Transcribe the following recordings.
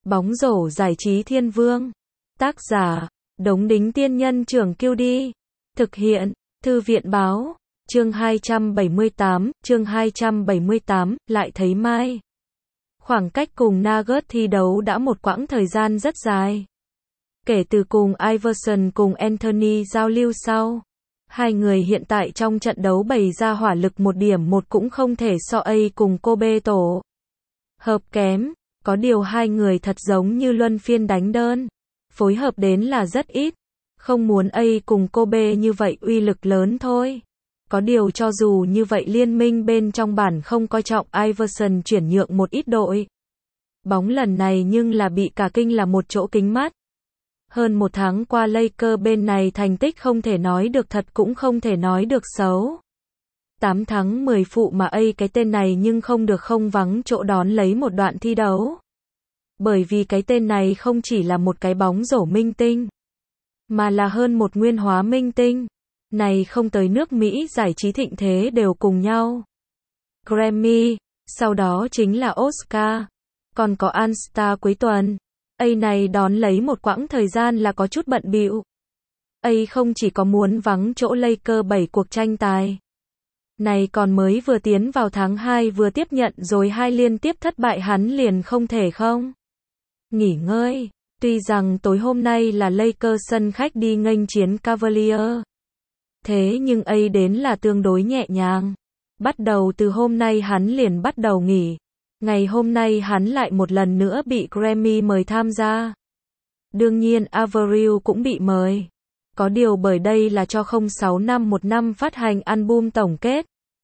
Bóng rổ giải trí thiên vương. Tác giả, Đống Đính Tiên Nhân Trưởng Kiêu Đi. Thực hiện, Thư viện Báo. Chương 278, lại thấy Mai. Khoảng cách cùng Nuggets thi đấu đã một quãng thời gian rất dài. Kể từ cùng Iverson cùng Anthony giao lưu sau, hai người hiện tại trong trận đấu bày ra hỏa lực một điểm một cũng không thể so A cùng Kobe tổ hợp kém. Có điều hai người thật giống như luân phiên đánh đơn, phối hợp đến là rất ít. Không muốn A cùng Kobe như vậy uy lực lớn thôi. Có điều cho dù như vậy liên minh bên trong bản không coi trọng Iverson chuyển nhượng một ít đội bóng lần này nhưng là bị cả kinh là một chỗ kính mắt. Hơn một tháng qua Lakers bên này thành tích không thể nói được thật cũng không thể nói được xấu. 8 thắng 10 phụ mà A cái tên này nhưng không được không vắng chỗ đón lấy một đoạn thi đấu. Bởi vì cái tên này không chỉ là một cái bóng rổ minh tinh, mà là hơn một nguyên hóa minh tinh. Này không tới nước Mỹ giải trí thịnh thế đều cùng nhau. Grammy, sau đó chính là Oscar, còn có All-Star cuối tuần. A này đón lấy một quãng thời gian là có chút bận bịu. A không chỉ có muốn vắng chỗ Lakers 7 cuộc tranh tài này còn mới vừa tiến vào tháng 2 vừa tiếp nhận rồi 2 liên tiếp thất bại hắn liền không thể không nghỉ ngơi. Tuy rằng tối hôm nay là Lakers sân khách đi nghênh chiến Cavaliers, thế nhưng A đến là tương đối nhẹ nhàng. Bắt đầu từ hôm nay hắn liền bắt đầu nghỉ. Ngày hôm nay hắn lại một lần nữa bị Grammy mời tham gia. Đương nhiên Avril cũng bị mời. Có điều bởi đây là cho 06 năm một năm phát hành album tổng kết.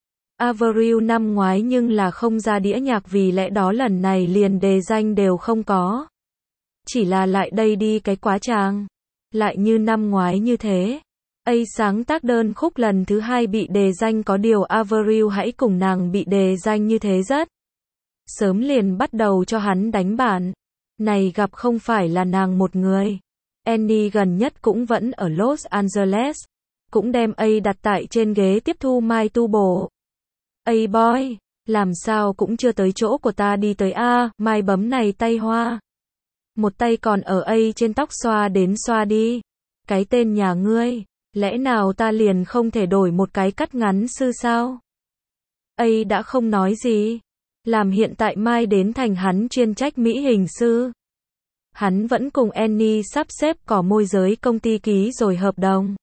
Avril năm ngoái nhưng là không ra đĩa nhạc vì lẽ đó lần này liền đề danh đều không có. Chỉ là lại đây đi cái quá tràng. Lại như năm ngoái như thế. A sáng tác đơn khúc lần thứ 2 bị đề danh có điều Avril hãy cùng nàng bị đề danh như thế rất sớm liền bắt đầu cho hắn đánh bản. Này gặp không phải là nàng một người. Annie gần nhất cũng vẫn ở Los Angeles. Cũng đem A đặt tại trên ghế tiếp thu mai tu bổ. A boy, làm sao cũng chưa tới chỗ của ta đi tới a, mai bấm này tay hoa. Một tay còn ở A trên tóc xoa đến xoa đi. Cái tên nhà ngươi, lẽ nào ta liền không thể đổi một cái cắt ngắn sư sao? A đã không nói gì. Làm hiện tại mai đến thành hắn chuyên trách mỹ hình sư. Hắn vẫn cùng Annie sắp xếp cỏ môi giới công ty ký rồi hợp đồng.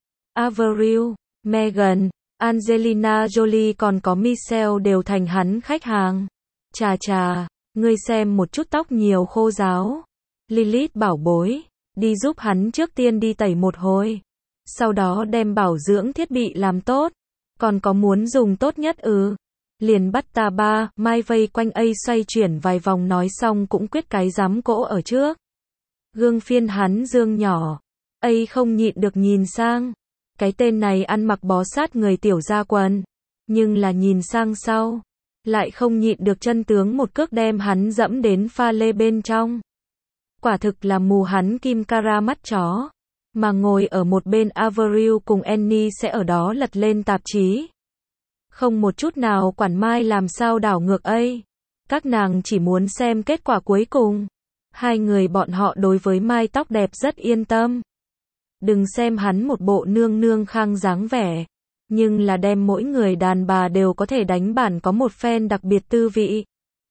Avril, Megan, Angelina Jolie còn có Michelle đều thành hắn khách hàng. Chà chà, ngươi xem một chút tóc nhiều khô ráo. Lilith bảo bối, đi giúp hắn trước tiên đi tẩy một hồi. Sau đó đem bảo dưỡng thiết bị làm tốt. Còn có muốn dùng tốt nhất liền bắt ta ba, mai vây quanh A xoay chuyển vài vòng nói xong cũng quyết cái giám cỗ ở trước. Gương phiên hắn dương nhỏ. A không nhịn được nhìn sang. Cái tên này ăn mặc bó sát người tiểu gia quần. Nhưng là nhìn sang sau. Lại không nhịn được chân tướng một cước đem hắn dẫm đến pha lê bên trong. Quả thực là mù hắn kim cara mắt chó. Mà ngồi ở một bên Avril cùng Annie sẽ ở đó lật lên tạp chí. Không một chút nào quản mai làm sao đảo ngược A. Các nàng chỉ muốn xem kết quả cuối cùng. Hai người bọn họ đối với mai tóc đẹp rất yên tâm. Đừng xem hắn một bộ nương nương khang dáng vẻ. Nhưng là đem mỗi người đàn bà đều có thể đánh bản có một phen đặc biệt tư vị.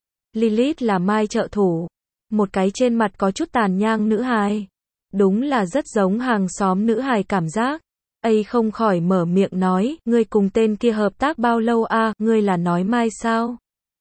Lilith là mai trợ thủ. Một cái trên mặt có chút tàn nhang nữ hài. Đúng là rất giống hàng xóm nữ hài cảm giác. A không khỏi mở miệng nói, ngươi cùng tên kia hợp tác bao lâu a, ngươi là nói mai sao?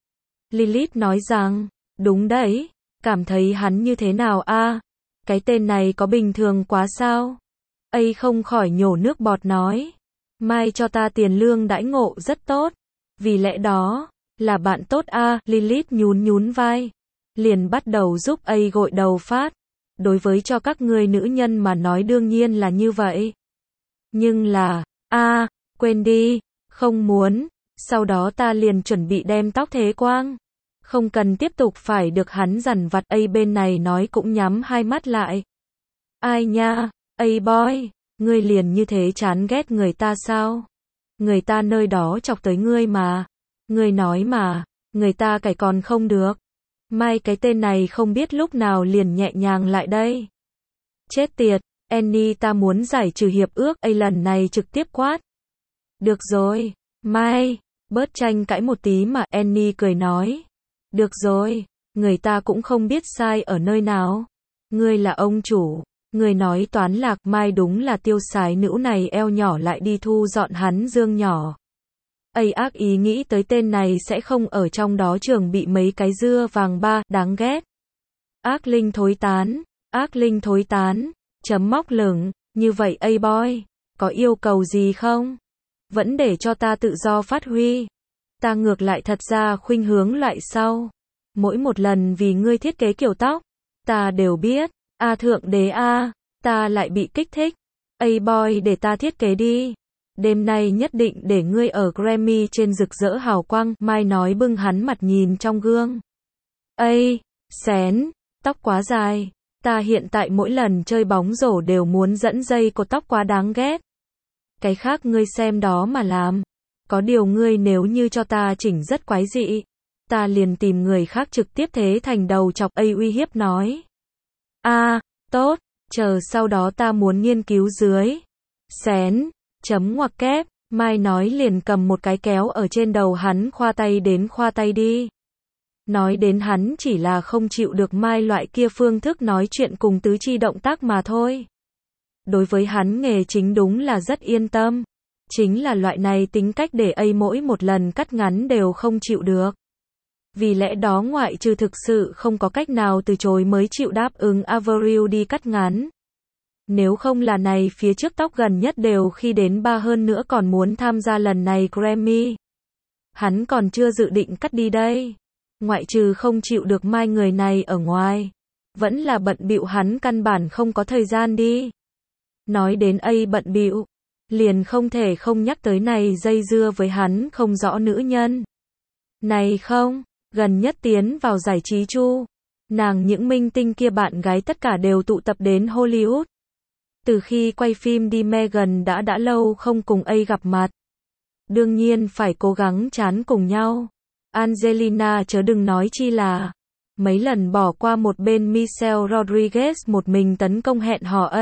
Lilith nói rằng, đúng đấy, cảm thấy hắn như thế nào a? Cái tên này có bình thường quá sao? A không khỏi nhổ nước bọt nói, mai cho ta tiền lương đãi ngộ rất tốt, vì lẽ đó, là bạn tốt a, Lilith nhún nhún vai, liền bắt đầu giúp A gội đầu phát. Đối với cho các ngươi nữ nhân mà nói đương nhiên là như vậy. Nhưng là, quên đi, không muốn, sau đó ta liền chuẩn bị đem tóc thế quang. Không cần tiếp tục phải được hắn dằn vặt. A bên này nói cũng nhắm hai mắt lại. Ai nha, A boy, ngươi liền như thế chán ghét người ta sao? Người ta nơi đó chọc tới ngươi mà. Ngươi nói mà, người ta cải còn không được. Mai cái tên này không biết lúc nào liền nhẹ nhàng lại đây. Chết tiệt, Annie ta muốn giải trừ hiệp ước, lần này trực tiếp quát. Được rồi, Mai, bớt tranh cãi một tí mà, Annie cười nói. Được rồi, người ta cũng không biết sai ở nơi nào. Ngươi là ông chủ, ngươi nói toán lạc, Mai đúng là tiêu sái nữ này eo nhỏ lại đi thu dọn hắn dương nhỏ. Ác ý nghĩ tới tên này sẽ không ở trong đó trường bị mấy cái dưa vàng ba, đáng ghét. Ác linh thối tán, chấm móc lửng, như vậy boy, có yêu cầu gì không? Vẫn để cho ta tự do phát huy. Ta ngược lại thật ra khuynh hướng loại sau. Mỗi một lần vì ngươi thiết kế kiểu tóc, ta đều biết, thượng đế ta lại bị kích thích. Boy để ta thiết kế đi. Đêm nay nhất định để ngươi ở Grammy trên rực rỡ hào quang, Mai nói bưng hắn mặt nhìn trong gương. Xén, tóc quá dài. Ta hiện tại mỗi lần chơi bóng rổ đều muốn dẫn dây cột tóc, quá đáng ghét. Cái khác ngươi xem đó mà làm. Có điều ngươi nếu như cho ta chỉnh rất quái dị, ta liền tìm người khác trực tiếp thế thành đầu chọc, uy hiếp nói. Tốt, chờ sau đó ta muốn nghiên cứu dưới. Xén, chấm ngoặc kép, Mai nói liền cầm một cái kéo ở trên đầu hắn, khoa tay đi. Nói đến hắn chỉ là không chịu được Mai loại kia phương thức nói chuyện cùng tứ chi động tác mà thôi. Đối với hắn nghề chính đúng là rất yên tâm. Chính là loại này tính cách để mỗi một lần cắt ngắn đều không chịu được. Vì lẽ đó ngoại trừ thực sự không có cách nào từ chối mới chịu đáp ứng Avril đi cắt ngắn. Nếu không là này phía trước tóc gần nhất đều khi đến 3 hơn nữa còn muốn tham gia lần này Grammy. Hắn còn chưa dự định cắt đi đây. Ngoại trừ không chịu được Mai người này ở ngoài. Vẫn là bận bịu, hắn căn bản không có thời gian đi. Nói đến bận bịu, liền không thể không nhắc tới này dây dưa với hắn không rõ nữ nhân. Này không, gần nhất tiến vào giải trí chu. Nàng những minh tinh kia bạn gái tất cả đều tụ tập đến Hollywood. Từ khi quay phim đi Megan đã lâu không cùng gặp mặt. Đương nhiên phải cố gắng chán cùng nhau. Angelina chớ đừng nói chi là mấy lần bỏ qua một bên Michelle Rodriguez một mình tấn công hẹn hò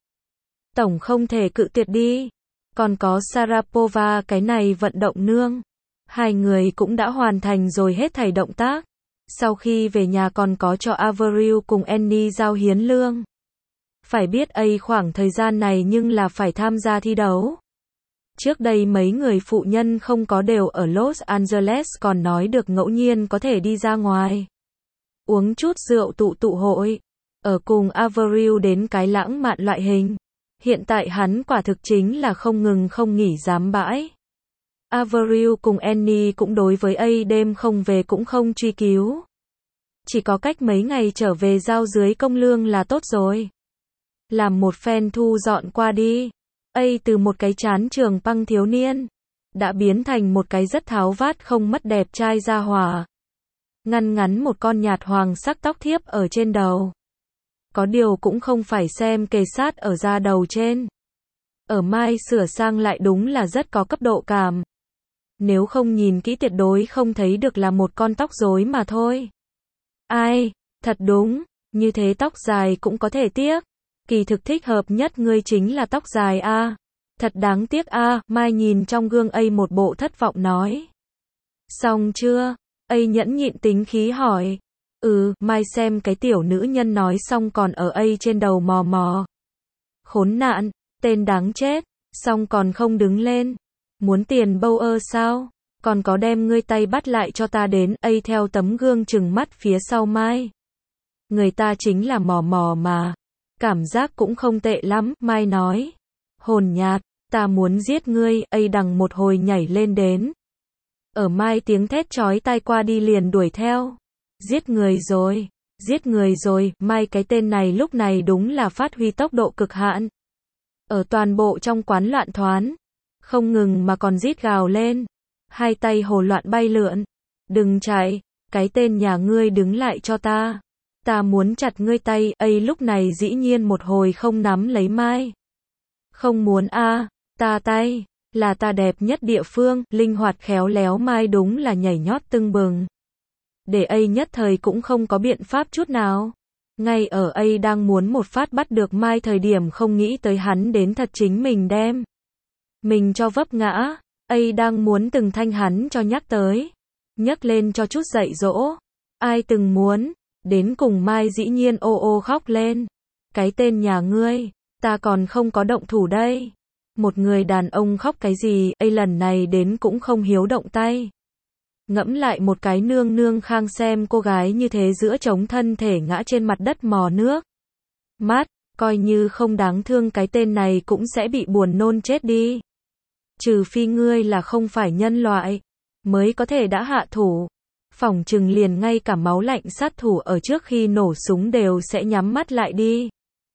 tổng không thể cự tuyệt đi. Còn có Sharapova cái này vận động nương. Hai người cũng đã hoàn thành rồi hết thảy động tác. Sau khi về nhà còn có cho Avril cùng Annie giao hiến lương. Phải biết khoảng thời gian này nhưng là phải tham gia thi đấu. Trước đây mấy người phụ nhân không có đều ở Los Angeles, còn nói được ngẫu nhiên có thể đi ra ngoài. Uống chút rượu tụ hội. Ở cùng Avril đến cái lãng mạn loại hình. Hiện tại hắn quả thực chính là không ngừng không nghỉ dám bãi. Avril cùng Annie cũng đối với đêm không về cũng không truy cứu. Chỉ có cách mấy ngày trở về giao dưới công lương là tốt rồi. Làm một phen thu dọn qua đi. Từ một cái chán trường păng thiếu niên, đã biến thành một cái rất tháo vát không mất đẹp trai gia hỏa. Ngắn một con nhạt hoàng sắc tóc thiếp ở trên đầu. Có điều cũng không phải xem kề sát ở da đầu trên. Ở Mai sửa sang lại đúng là rất có cấp độ cảm. Nếu không nhìn kỹ tuyệt đối không thấy được là một con tóc rối mà thôi. Thật đúng, như thế tóc dài cũng có thể tiếc. Kỳ thực thích hợp nhất ngươi chính là tóc dài Thật đáng tiếc Mai nhìn trong gương một bộ thất vọng nói. Xong chưa? Nhẫn nhịn tính khí hỏi. Mai xem cái tiểu nữ nhân nói xong còn ở trên đầu mò mò. Khốn nạn, tên đáng chết, xong còn không đứng lên. Muốn tiền bâu sao? Còn có đem ngươi tay bắt lại cho ta đến. Theo tấm gương chừng mắt phía sau Mai. Người ta chính là mò mò mà. Cảm giác cũng không tệ lắm, Mai nói. Hồn nhạt, ta muốn giết ngươi, đằng một hồi nhảy lên đến. Ở Mai tiếng thét chói tai qua đi liền đuổi theo. Giết người rồi, Mai cái tên này lúc này đúng là phát huy tốc độ cực hạn. Ở toàn bộ trong quán loạn thoán. Không ngừng mà còn rít gào lên. Hai tay hồ loạn bay lượn. Đừng chạy, cái tên nhà ngươi đứng lại cho ta. Ta muốn chặt ngươi tay. Lúc này dĩ nhiên một hồi không nắm lấy Mai. Không muốn ta tay, là ta đẹp nhất địa phương, linh hoạt khéo léo Mai đúng là nhảy nhót tưng bừng. để A nhất thời cũng không có biện pháp chút nào. Ngay ở A đang muốn một phát bắt được Mai thời điểm không nghĩ tới hắn đến thật chính mình đem mình cho vấp ngã. A đang muốn từng thanh hắn cho nhắc tới, nhắc lên cho chút dạy dỗ. Ai từng muốn, đến cùng Mai dĩ nhiên ô ô khóc lên. Cái tên nhà ngươi, ta còn không có động thủ đây. Một người đàn ông khóc cái gì, A lần này đến cũng không hiếu động tay. Ngẫm lại một cái nương nương khang xem cô gái như thế giữa trống thân thể ngã trên mặt đất mò nước mát, coi như không đáng thương cái tên này cũng sẽ bị buồn nôn chết đi. Trừ phi ngươi là không phải nhân loại, mới có thể đã hạ thủ. Phỏng chừng liền ngay cả máu lạnh sát thủ ở trước khi nổ súng đều sẽ nhắm mắt lại đi.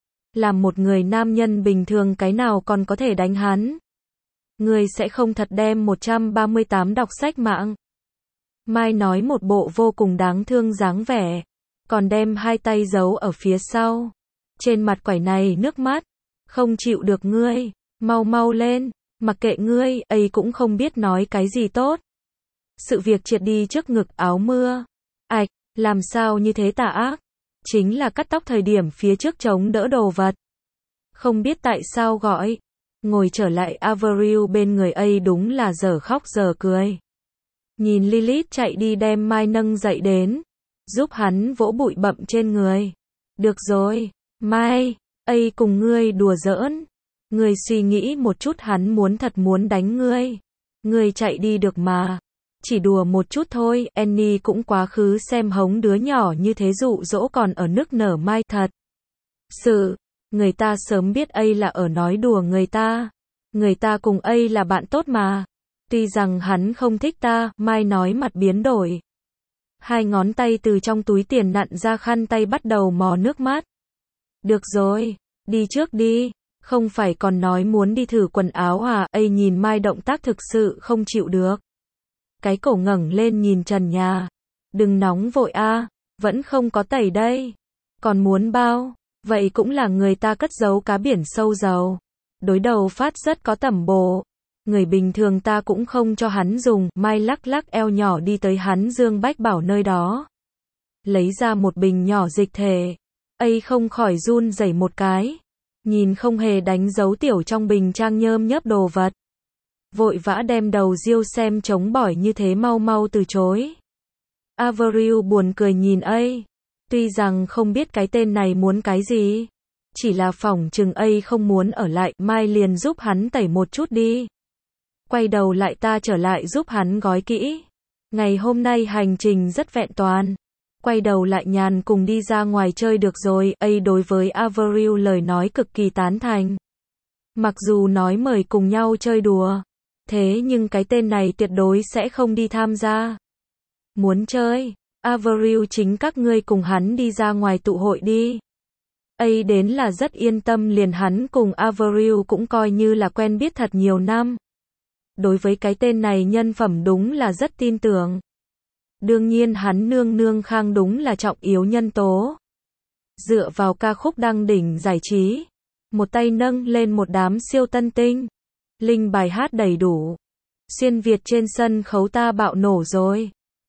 Làm một người nam nhân bình thường cái nào còn có thể đánh hắn. Ngươi sẽ không thật đem 138 đọc sách mạng. Mai nói một bộ vô cùng đáng thương dáng vẻ, còn đem hai tay giấu ở phía sau. Trên mặt quải này nước mắt, không chịu được ngươi, mau mau lên, mặc kệ ngươi, ấy cũng không biết nói cái gì tốt. Sự việc triệt đi trước ngực áo mưa. Ảch, làm sao như thế tà ác? Chính là cắt tóc thời điểm phía trước chống đỡ đồ vật. Không biết tại sao gọi. Ngồi trở lại Avril bên người A đúng là giờ khóc giờ cười. Nhìn Lilith chạy đi đem Mai nâng dậy đến, giúp hắn vỗ bụi bặm trên người. Được rồi, Mai, A cùng ngươi đùa giỡn. Ngươi suy nghĩ một chút hắn thật muốn đánh ngươi. Ngươi chạy đi được mà. Chỉ đùa một chút thôi, Annie cũng quá khứ xem hống đứa nhỏ như thế dụ dỗ còn ở nức nở Mai thật. Sự, người ta sớm biết A là ở nói đùa người ta. Người ta cùng A là bạn tốt mà. Tuy rằng hắn không thích ta, Mai nói mặt biến đổi. Hai ngón tay từ trong túi tiền nặn ra khăn tay bắt đầu mò nước mắt. Được rồi, đi trước đi, không phải còn nói muốn đi thử quần áo à? A nhìn Mai động tác thực sự không chịu được. Cái cổ ngẩng lên nhìn trần nhà. Đừng nóng vội a, vẫn không có tẩy đây. Còn muốn bao, vậy cũng là người ta cất giấu cá biển sâu dầu. Đối đầu phát rất có tẩm bổ. Người bình thường ta cũng không cho hắn dùng. Mai lắc lắc eo nhỏ đi tới hắn Dương Bách Bảo nơi đó. Lấy ra một bình nhỏ dịch thể. A không khỏi run rẩy một cái. Nhìn không hề đánh dấu tiểu trong bình trang nhơm nhớp đồ vật. Vội vã đem đầu riêu xem chống bỏi như thế mau mau từ chối. Avril buồn cười nhìn A. Tuy rằng không biết cái tên này muốn cái gì. Chỉ là phỏng chừng A không muốn ở lại. Mai liền giúp hắn tẩy một chút đi. Quay đầu lại ta trở lại giúp hắn gói kỹ. Ngày hôm nay hành trình rất vẹn toàn. Quay đầu lại nhàn cùng đi ra ngoài chơi được rồi. A đối với Avril lời nói cực kỳ tán thành. Mặc dù nói mời cùng nhau chơi đùa. Thế nhưng cái tên này tuyệt đối sẽ không đi tham gia. Muốn chơi, Avril chính các ngươi cùng hắn đi ra ngoài tụ hội đi. A đến là rất yên tâm liền hắn cùng Avril cũng coi như là quen biết thật nhiều năm. Đối với cái tên này nhân phẩm đúng là rất tin tưởng. Đương nhiên hắn nương nương khang đúng là trọng yếu nhân tố. Dựa vào ca khúc đăng đỉnh giải trí. Một tay nâng lên một đám siêu tân tinh. Linh bài hát đầy đủ. Xuyên Việt trên sân khấu ta bạo nổ rồi.